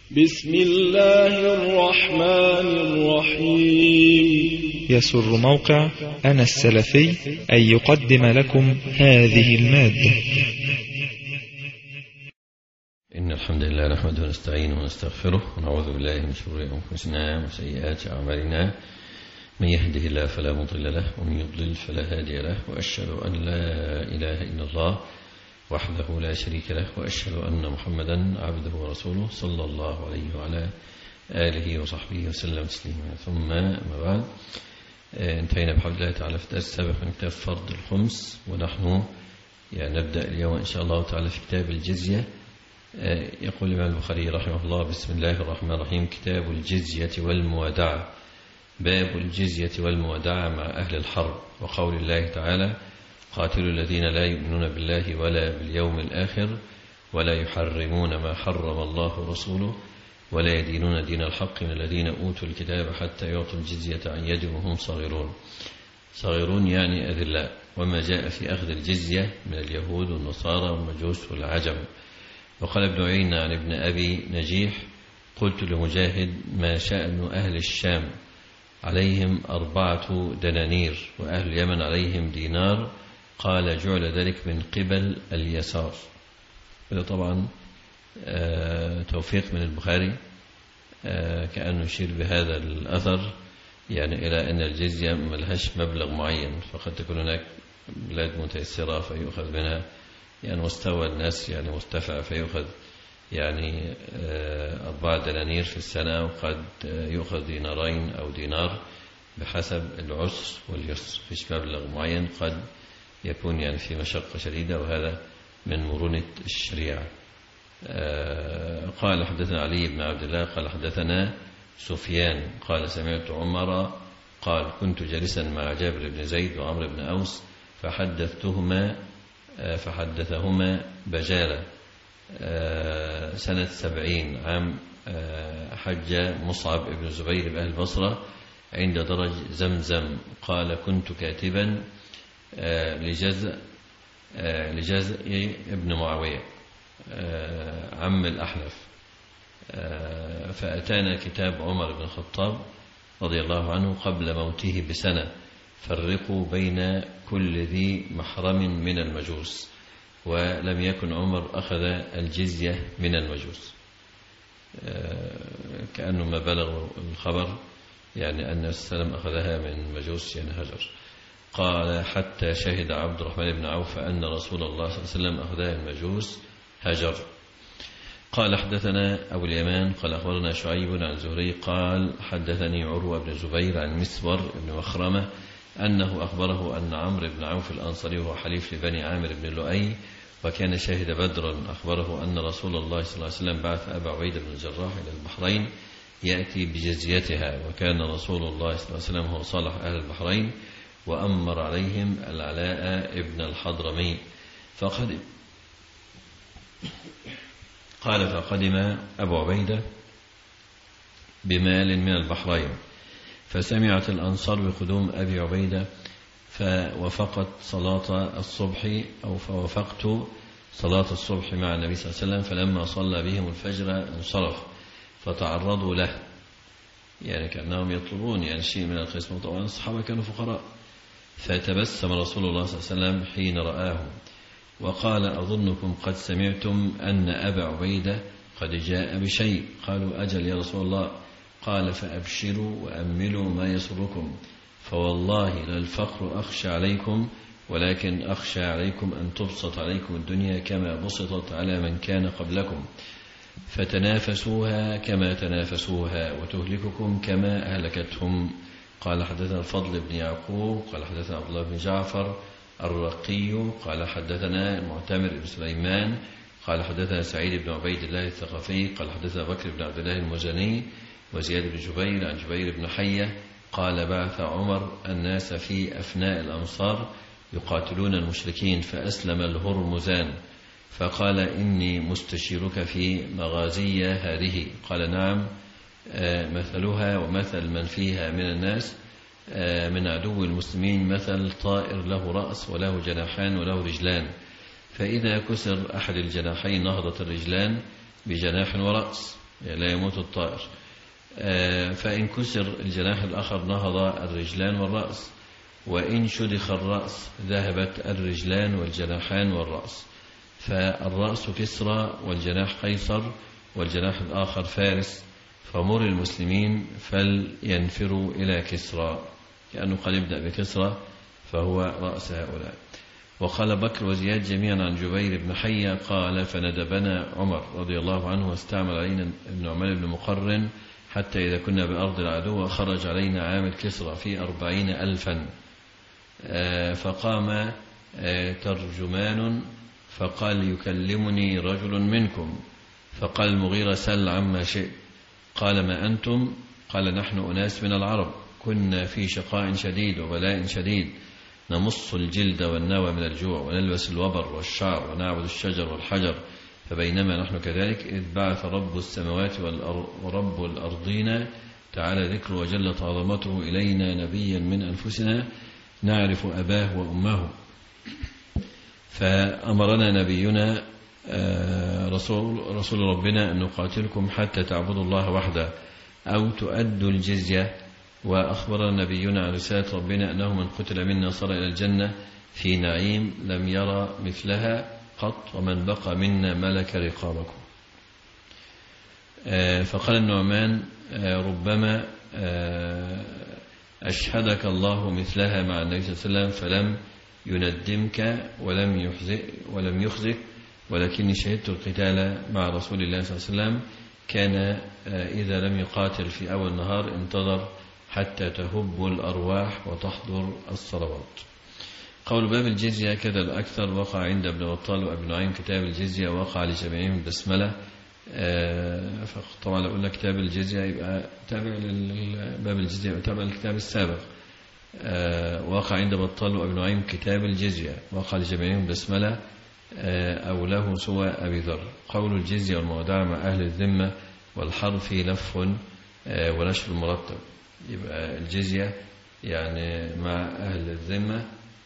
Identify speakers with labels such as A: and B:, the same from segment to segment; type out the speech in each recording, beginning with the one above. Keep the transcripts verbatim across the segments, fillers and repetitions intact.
A: بسم الله الرحمن الرحيم.
B: يسر موقع أنا السلفي أن يقدم لكم هذه المادة.
C: إن الحمد لله نحمده ونستعينه ونستغفره ونعوذ بالله من شرور أنفسنا وسيئات أعمالنا، من يهده الله فلا مضل له ومن يضلل فلا هادي له، وأشهد أن لا إله إلا الله وحده لا شريك له، وأشهد أن محمدا عبده ورسوله صلى الله عليه وعلى آله وصحبه وسلم تسليما. ثم أما بعد، انتهينا بحول الله تعالى في الدرس السابق من كتاب فرض الخمس، ونحن يعني نبدأ اليوم إن شاء الله تعالى في كتاب الجزية. يقول الإمام البخاري رحمه الله: بسم الله الرحمن الرحيم. كتاب الجزية والموادعة. باب الجزية والموادعة مع أهل الحرب. وقول الله تعالى: قاتلوا الذين لا يؤمنون بالله ولا باليوم الآخر ولا يحرمون ما حرم الله ورسوله ولا يدينون دين الحق من الذين أوتوا الكتاب حتى يعطوا الجزية عن يد وهم صغيرون. صغيرون يعني أذلاء. وما جاء في أخذ الجزية من اليهود والنصارى والمجوس والعجم. وقال ابن عيينة عن ابن أبي نجيح: قلت لمجاهد: ما شأن أهل الشام؟ عليهم أربعة دنانير وأهل اليمن عليهم دينار. قال: جعل ذلك من قبل اليسار. هذا طبعا توفيق من البخاري، كأنه يشير بهذا الأثر يعني إلى أن الجزية ملهاش مبلغ معين، فقد تكون هناك بلاد متيسرة فيؤخذ منها يعني مستوى الناس يعني مرتفع، فيؤخذ يعني أربعة دنانير في السنة، وقد يؤخذ دينارين أو دينار بحسب العسر واليسر، فيش مبلغ معين، قد يكون يعني في مشقة شديدة، وهذا من مرونة الشريعة. قال: حدثنا علي بن عبد الله قال حدثنا سفيان قال: سمعت عمر قال: كنت جالسا مع جابر بن زيد وعمر بن أوس فحدثتهما فحدثهما بجالة سنة سبعين عام حج مصعب بن زبير بأهل البصرة عند درج زمزم. قال: كنت كاتبا لجزء لجزء ابن معاوية عم الأحنف، فأتانا كتاب عمر بن الخطاب رضي الله عنه قبل موته بسنة: فرقوا بين كل ذي محرم من المجوس. ولم يكن عمر أخذ الجزية من المجوس، كأنه ما بلغ الخبر يعني أن السلام أخذها من مجوس يعني هجر. قال: حتى شهد عبد الرحمن بن عوف أن رسول الله صلى الله عليه وسلم أخذها المجوس هجر. قال: حدثنا أبو اليمان قال أخبرنا شعيب عن زهري قال: حدثني عروة بن زبير عن مسور بن مخرمة أنه أخبره أن عمرو بن عوف الأنصاري وهو حليف لبني عامر بن لؤي وكان شاهد بدرا أخبره أن رسول الله صلى الله عليه وسلم بعث أبا عبيدة بن الجراح إلى البحرين يأتي بجزيتها، وكان رسول الله صلى الله عليه وسلم هو صالح أهل البحرين وأمر عليهم العلاء ابن الحضرمي. فقدم قال: فقدم أبو عبيدة بمال من البحرين، فسمعت الأنصار بقدوم أبي عبيدة فوافقت صلاة الصبح أو فوافقت صلاة الصبح مع النبي صلى الله عليه وسلم، فلما صلى بهم الفجر انصرف فتعرضوا له، يعني كأنهم يطلبون يعني شيء من القسم، طبعا الصحابة كانوا فقراء. فتبسم رسول الله صلى الله عليه وسلم حين رآهم وقال: أظنكم قد سمعتم أن أبا عبيدة قد جاء بشيء. قالوا: أجل يا رسول الله. قال: فأبشروا وأملوا ما يسركم، فوالله لا الفقر أخشى عليكم، ولكن أخشى عليكم أن تبسط عليكم الدنيا كما بسطت على من كان قبلكم، فتنافسوها كما تنافسوها وتهلككم كما أهلكتهم. قال: حدثنا الفضل بن يعقوب قال حدثنا عبد الله بن جعفر الرقي قال حدثنا المعتمر بن سليمان قال حدثنا سعيد بن عبيد الله الثقفي قال حدثنا بكر بن عبد الله المزني وزياد بن جبير عن جبير بن حية قال: بعث عمر الناس في أفناء الأمصار يقاتلون المشركين، فأسلم الهرمزان، فقال: إني مستشيرك في مغازي هذه. قال: نعم، مثلها ومثل من فيها من الناس من عدو المسلمين مثل طائر له رأس وله جناحان وله رجلان، فإذا كسر أحد الجناحين نهضت الرجلان بجناح ورأس، لا يموت الطائر. فإن كسر الجناح الآخر نهض الرجلان والرأس، وإن شدخ الرأس ذهبت الرجلان والجناحان والرأس. فالرأس كسرى والجناح قيصر والجناح الآخر فارس، فمر المسلمين فلينفروا إلى كسرى، كأنه قد يبدأ بكسرى فهو رأس هؤلاء. وقال بكر وزياد جميعا عن جبير بن حية قال فندبنا عمر رضي الله عنه واستعمل علينا ابن عمر بن مقرن حتى إذا كنا بأرض العدو خرج علينا عامل كسرى في أربعين ألفا. فقام ترجمان فقال يكلمني رجل منكم، فقال المغيرة سل عما شئت. قال ما أنتم؟ قال نحن أناس من العرب كنا في شقاء شديد وبلاء شديد، نمص الجلد والنوى من الجوع ونلبس الوبر والشعر ونعبد الشجر والحجر، فبينما نحن كذلك إذ بعث رب السماوات ورب الأرضين تعالى ذكر وجلت عظمته إلينا نبيا من أنفسنا نعرف أباه وأمه، فأمرنا نبينا رسول, رسول ربنا أن نقاتلكم حتى تعبدوا الله وحده أو تؤدوا الجزية. وأخبرنا نبينا عن رسالة ربنا أنه من قتل منا صار إلى الجنة في نعيم لم يرى مثلها قط، ومن بقى منا ملك رقابكم. فقال النعمان ربما أشهدك الله مثلها مع النبي صلى الله عليه وسلم فلم يندمك ولم يخزئ ولم يخزك، ولكني شهدت القتال مع رسول الله صلى الله عليه وسلم كان إذا لم يقاتل في أول النهار انتظر حتى تهب الأرواح وتحضر الصلوات. قول باب الجزية كذا الأكثر وقع عند ابن بطال وابن نعيم كتاب الجزية وقع لجميعهم البسملة. فطبعا لو قلنا كتاب الجزية يبقى تابع لباب الجزية يبقى تابع للكتاب السابق. وقع عند بطال وابن نعيم كتاب الجزية وقع لجميعهم البسملة أو له سوى أبي ذر. قول الجزية والمودعة مع أهل الذمة والحرف لف ونشر مرتب، يبقى الجزية يعني مع أهل الذمة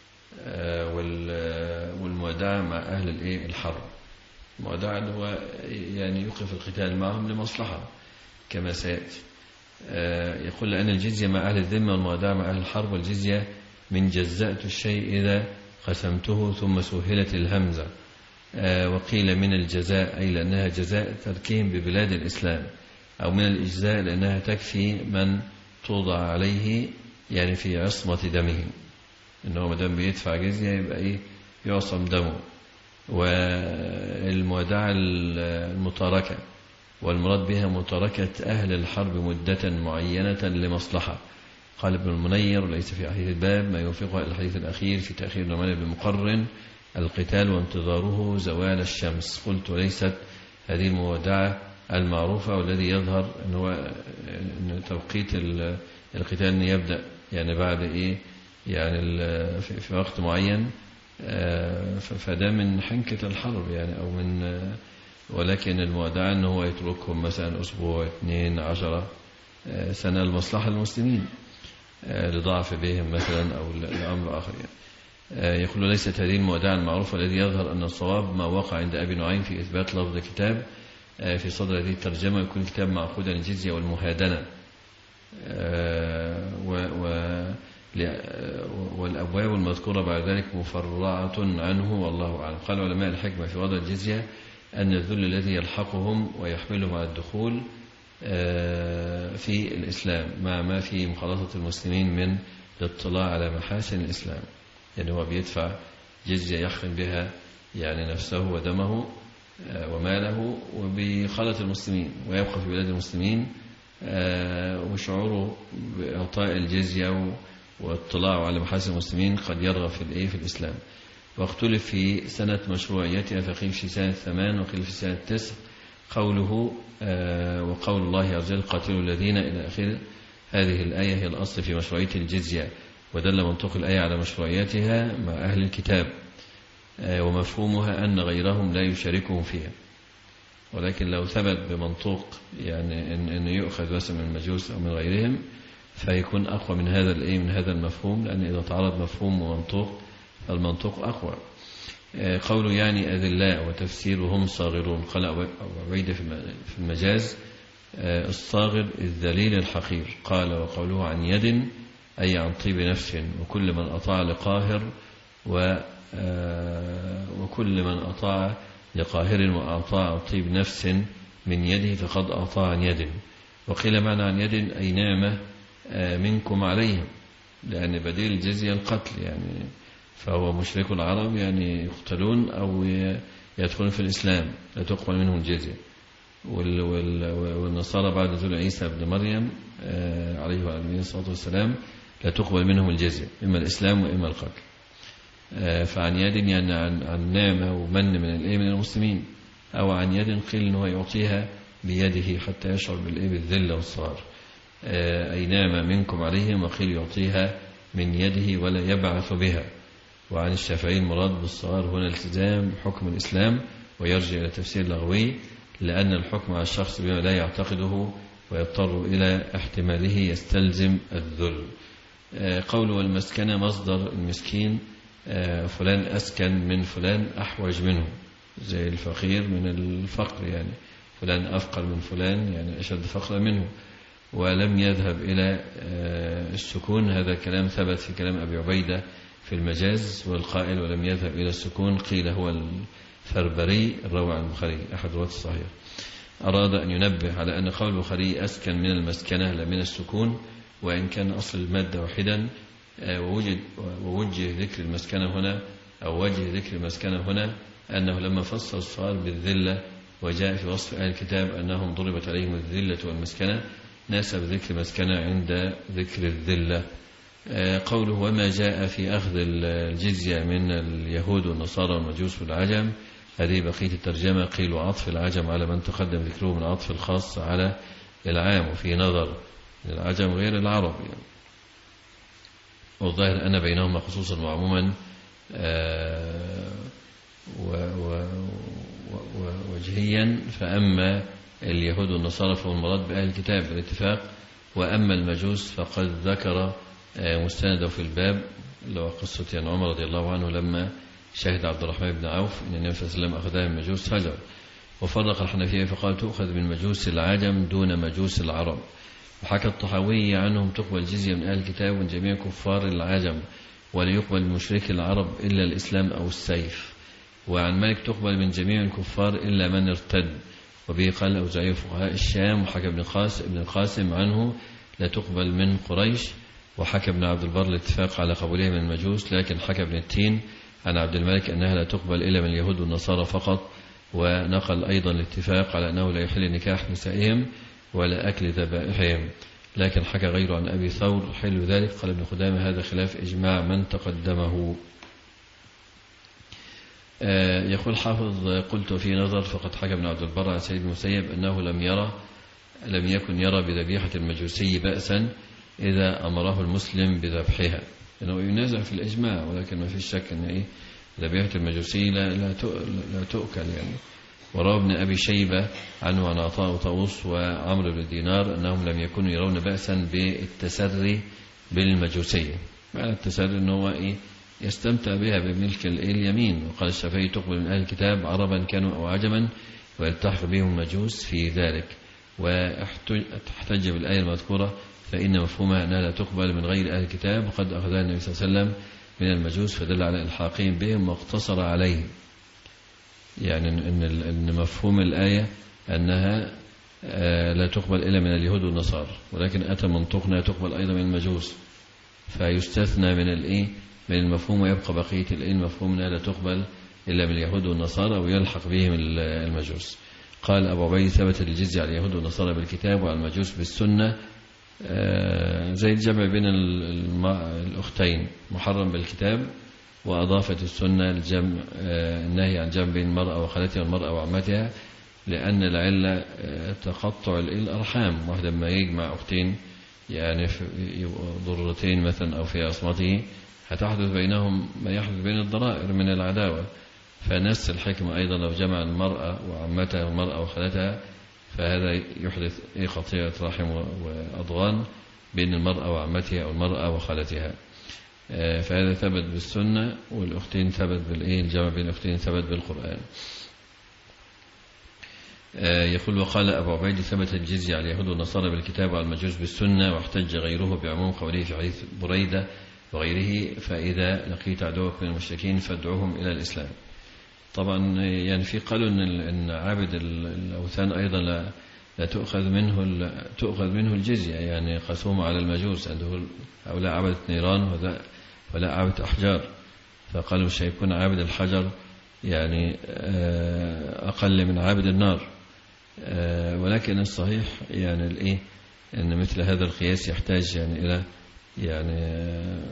C: والمودعة مع أهل الحرب. المودعة هو يعني يوقف القتال معهم لمصلحة كما سيأتي. يقول لأن الجزية مع أهل الذمة والمودعة مع أهل الحرب، والجزية من جزأت الشيء إذا قسمته ثم سهلت الهمزة. وقيل من الجزاء أي لأنها جزاء تركهم ببلاد الإسلام، أو من الإجزاء لأنها تكفي من توضع عليه يعني في عصمة دمه، إنه مدام بيدفع جزية يبقى إيه يعصم دمه. والمودعة المتاركة، والمراد بها متاركة أهل الحرب مدة معينة لمصلحة. قال ابن المنير ليس في حديث الباب ما يوافقها الحديث الأخير في تأخير نعمان بن مقرن القتال وانتظاره زوال الشمس. قلت ليست هذه المودعة المعروفة، والذي يظهر أن هو أن توقيت القتال يبدأ يعني بعد إيه يعني في وقت معين، فده من حنكة الحرب يعني أو من، ولكن المودعة أنه هو يتركهم مثلا أسبوع اثنين عشرة سنة المصلحة المسلمين لضعف بهم مثلا أو لأمر آخر يعني. يقول ليست هذه المودعة المعروفة، الذي يظهر أن الصواب ما وقع عند أبي نعيم في إثبات لفظ كتاب في صدر هذه الترجمة يكون كتاب معقودا الجزية والمهادنة، والأبواب المذكورة بعد ذلك مفرعة عنه والله أعلم. قال علماء الحكمة في وضع الجزية أن الذل الذي يلحقهم ويحملهم على الدخول في الإسلام مع ما في مخالطة المسلمين من الاطلاع على محاسن الإسلام، يعني هو بيدفع جزية يحقن بها يعني نفسه ودمه وماله وبخالط المسلمين ويبقى في بلاد المسلمين، وشعوره بإعطاء الجزية واطلاعه على محاسن المسلمين قد يرغب في الإيه في الإسلام. واختلف في سنة مشروعيتها، فقيل في سنة ثمان وقيل في سنة تسع. قوله وقول الله عز وجل قاتلوا الذين إلى آخر هذه الآية هي الأصل في مشروعية الجزية، ودل منطق الآية على مشروعيتها مع أهل الكتاب، ومفهومها أن غيرهم لا يشاركهم فيها. ولكن لو ثبت بمنطوق يعني إن إنه يؤخذ بس من المجوس أو من غيرهم فيكون أقوى من هذا الإيه من هذا المفهوم، لأن إذا تعارض مفهوم ومنطوق فالمنطوق أقوى. قوله يعني أذلاء وتفسيرهم صاغرون. قال أبو عبيدة في المجاز الصاغر الذليل الحقير. قال وقوله عن يد أي عن طيب نفس، وكل من أطاع لقاهر وكل من أطاع لقاهر وأطاع طيب نفس من يده فقد أطاع عن يد. وقيل معنى عن يد أي نعمة منكم عليهم، لأن بديل الجزية القتل يعني، فهو مشرك العرب يعني يقتلون أو يدخلون في الإسلام لا تقبل منهم الجزية. والنصارى بعد نزول عيسى بن مريم عليه وعلى الصلاة والسلام لا تقبل منهم الجزية، إما الإسلام وإما القتل. فعن يد يعني عن, عن نعمة ومن من الإيه من المسلمين، أو عن يد قيل أنه يعطيها بيده حتى يشعر بالإيه بالذلة والصغار، أي نعمة منكم عليهم، وقيل يعطيها من يده ولا يبعث بها. وعن الشافعي المراد بالصغار هنا التزام حكم الإسلام، ويرجع إلى تفسير لغوي، لأن الحكم على الشخص بما لا يعتقده ويضطر إلى احتماله يستلزم الذل. قوله والمسكنة مصدر المسكين، فلان أسكن من فلان أحوج منه، زي الفقير من الفقر يعني، فلان أفقر من فلان يعني أشد فقرا منه. ولم يذهب إلى السكون، هذا كلام ثبت في كلام أبي عبيدة في المجاز. والقائل ولم يذهب إلى السكون قيل هو الفربري الراوي عن البخاري أحد رواة الصحيح. أراد أن ينبه على أن قول البخاري أسكن من المسكنة لا من السكون، وإن كان أصل المادة واحدا، ووجد ووجه ذكر المسكنة هنا أو وجه ذكر المسكنة هنا أنه لما فسر الصغار بالذلة وجاء في وصف أهل الكتاب أنهم ضربت عليهم الذلة والمسكنة، ناسب ذكر المسكنة عند ذكر الذلة. قوله وما جاء في أخذ الجزية من اليهود والنصارى والمجوس والعجم، هذه بقية الترجمة. قيل عطف العجم على من تقدم ذكره من عطف الخاص على العام، وفي نظر العجم غير العرب يعني. والظاهر أن بينهما خصوصا وعموما وجهيا، فأما اليهود والنصارى فهو المراد بأهل الكتاب بالاتفاق، وأما المجوس فقد ذكر مستنده في الباب اللي هو قصة يعني عمر رضي الله عنه لما شهد عبد الرحمن بن عوف أن النبي صلى الله عليه وسلم أخذها من مجوس هجر. وفرق الحنفية فقال تؤخذ من مجوس العجم دون مجوس العرب. وحكى الطحاوي عنهم تقبل الجزية من أهل الكتاب ومن جميع كفار العجم، ولا يقبل من مشرك العرب إلا الإسلام أو السيف. وعن مالك تقبل من جميع الكفار إلا من ارتد. وبه قال أوزاعي فقهاء الشام. وحكى ابن القاسم, ابن القاسم عنه لا تقبل من قريش. وحكى ابن عبد البر الاتفاق على قبولها من المجوس، لكن حكى ابن التين عن عبد الملك أنها لا تقبل إلا من اليهود والنصارى فقط. ونقل أيضا الاتفاق على أنه لا يحل نكاح نسائهم ولا أكل ذبائحهم، لكن حكى غيره عن أبي ثور حل ذلك. قال ابن خدامة هذا خلاف إجماع من تقدمه. يقول حافظ قلت في نظر، فقد حكى ابن عبد البر عن سيد المسيب أنه لم يرى لم يكن يرى بذبيحة المجوسي بأسا إذا أمره المسلم بذبحها، إنه ينازع في الإجماع، ولكن ما في شك أن إيه ذبيحة المجوسي لا لا لا تؤكل يعني. وروى ابن أبي شيبة عنه عن عطاء وطاووس وعمرو بن دينار أنهم لم يكونوا يرون بأسا بالتسري بالمجوسية. معنى التسري أنه هو إيه يستمتع بها بملك اليمين. وقال الشافعي تقبل من أهل الكتاب عربا كانوا أو عجما ويلتحق بهم المجوس في ذلك. واحتج بالآية المذكورة فإن مفهومها أنها لا تقبل من غير أهل الكتاب، وقد أخذها النبي صلى الله عليه وسلم من المجوس فدل على إلحاقهم بهم واقتصر عليهم. يعني إن إن مفهوم الآية أنها لا تقبل إلا من اليهود والنصارى، ولكن أتى منطقنا تقبل أيضا من المجوس، فيستثنى من الإيه من المفهوم ويبقى بقية الإيه المفهوم أنها لا تقبل إلا من اليهود والنصارى ويلحق بهم المجوس. قال أبو عبيد ثبت الجزية على اليهود والنصارى بالكتاب وعلى المجوس بالسنة، زي الجمع بين الأختين محرم بالكتاب، وأضافت السنة الجمع النهي عن جمع بين المرأة وخالتها والمرأة وعمتها، لأن العلة تقطع الأرحام. واحد لما يجمع أختين يعني ضرتين مثلا أو في عصمته هتحدث بينهم ما يحدث بين الضرائر من العداوة، فنفس الحكمة أيضا لو جمع المرأة وعمتها والمرأة وخالتها فهذا يحدث قطيعة رحم وأضغان بين المرأة وعمتها أو المرأة وخالتها. فهذا ثبت بالسنة، والأختين ثبت بالإيه الجمع بين الأختين ثبت بالقرآن. يقول وقال أبو عبيد ثبت الجزية على اليهود والنصارى بالكتاب وعلى المجوس بالسنة، واحتج غيره بعموم قوله في حديث بريدة وغيره فإذا لقيت عدوك من المشركين فادعوهم إلى الإسلام. طبعا يعني في قالوا أن عابد الأوثان أيضا لا, لا تؤخذ منه تؤخذ منه الجزية، يعني قسوم على المجوس عنده هؤلاء عبدة نيران ولا عبدة أحجار، فقالوا مش هيكون عابد الحجر يعني أقل من عابد النار. ولكن الصحيح يعني الإيه أن مثل هذا القياس يحتاج يعني إلى يعني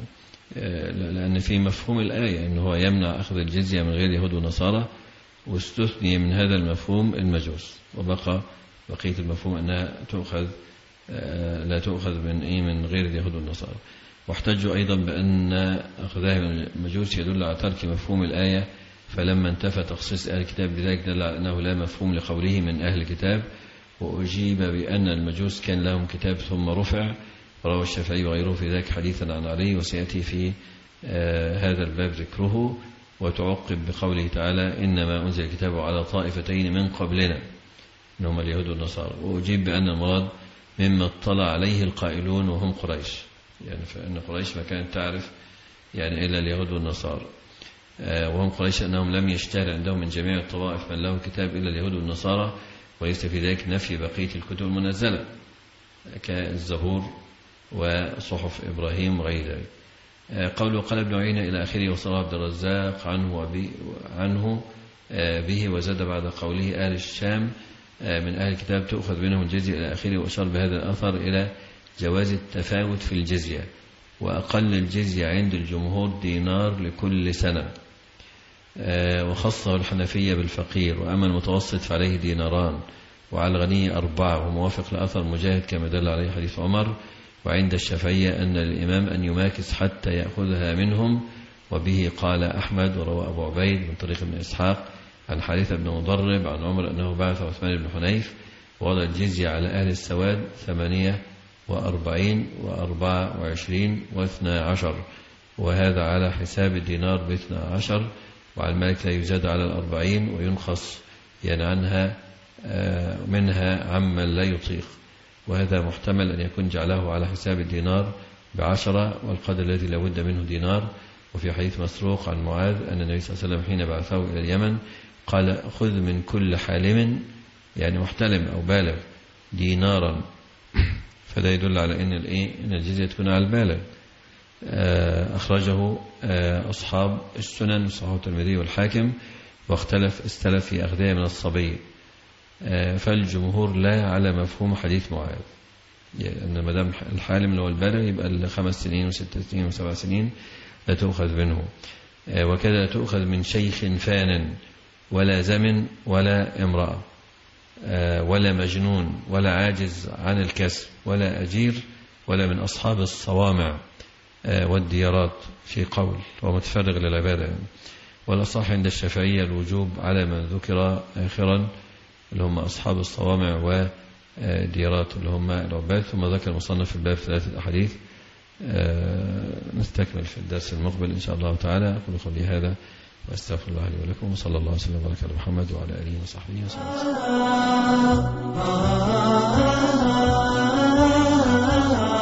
C: لأن في مفهوم الآية أنه هو يمنع أخذ الجزية من غير يهود ونصارى، واستثني من هذا المفهوم المجوس، وبقى بقية المفهوم أنها تؤخذ لا تؤخذ من إيه من غير اليهود والنصارى. واحتجوا أيضا بأن أخذها من المجوس يدل على ترك مفهوم الآية، فلما انتفى تخصيص أهل الكتاب بذلك دل على أنه لا مفهوم لقوله من أهل الكتاب. وأجيب بأن المجوس كان لهم كتاب ثم رفع، روى الشافعي وغيره في ذلك حديثا عن علي، وسيأتي في آه هذا الباب ذكره. وتعقب بقوله تعالى إنما أنزل الكتاب على طائفتين من قبلنا إنهم اليهود والنصارى. وأجيب بأن المراد مما اطلع عليه القائلون وهم قريش، يعني فإن قريش ما كانت تعرف يعني إلا اليهود والنصارى، آه وهم قريش أنهم لم يشتهر عندهم من جميع الطوائف من له كتاب إلا اليهود والنصارى، وليس في ذلك نفي بقية الكتب المنزلة كالزبور وصحف إبراهيم وغير ذلك. قوله قال ابن عيينة إلى آخره وصلى عبد الرزاق عنه, عنه به وزاد بعد قوله أهل الشام من أهل الكتاب تؤخذ منهم الجزية إلى آخره، وأشار بهذا الأثر إلى جواز التفاوت في الجزية، وأقل الجزية عند الجمهور دينار لكل سنة، وخصه الحنفية بالفقير، وأما المتوسط فعليه ديناران، وعلى الغني أربعة، وموافق لأثر مجاهد كما دل عليه حديث عمر. وعند الشافعية أن الإمام أن يماكس حتى يأخذها منهم، وبه قال أحمد. وروى أبو عبيد من طريق ابن إسحاق عن حارثة بن مضرب عن عمر أنه بعث عثمان بن حنيف ووضع الجزية على أهل السواد ثمانية وأربعين وأربعة وعشرين واثنى عشر، وهذا على حساب الدينار باثنى عشر، وعلى الملك لا يزاد على الأربعين وينقص يعني عنها منها عمن لا يطيق، وهذا محتمل أن يكون جعله على حساب الدينار بعشرة والقدر الذي لا بد منه دينار. وفي حديث مسروق عن معاذ أن النبي صلى الله عليه وسلم حين بعثه إلى اليمن قال خذ من كل حالم يعني محتلم أو بالغ دينارا، فلا يدل على أن إن الجزية تكون على البالغ. أخرجه أصحاب السنن صحيح الترمذي والحاكم، واختلف استلف في أخذها من الصبي، فالجمهور لا على مفهوم حديث معاذ، يعني أن مدام الحالم اللي هو البالغ يبقى الخمس سنين وست سنين وسبع سنين لا تؤخذ منه، وكذا تؤخذ من شيخ فان ولا زمن ولا امرأة ولا مجنون ولا عاجز عن الكسب ولا أجير ولا من أصحاب الصوامع والديارات في قول ومتفرغ للعبادة يعني. والأصح عند الشافعية الوجوب على من ذكر آخرا اللي هم أصحاب الصوامع وديارات اللي هم العباد. ثم ذكر المصنف في الباب ثلاثة أحاديث، نستكمل في الدرس المقبل إن شاء الله تعالى. أقول قولي هذا وأستغفر الله لي ولكم، وصلى الله وسلم وبارك على محمد وعلى آله وصحبه وسلم.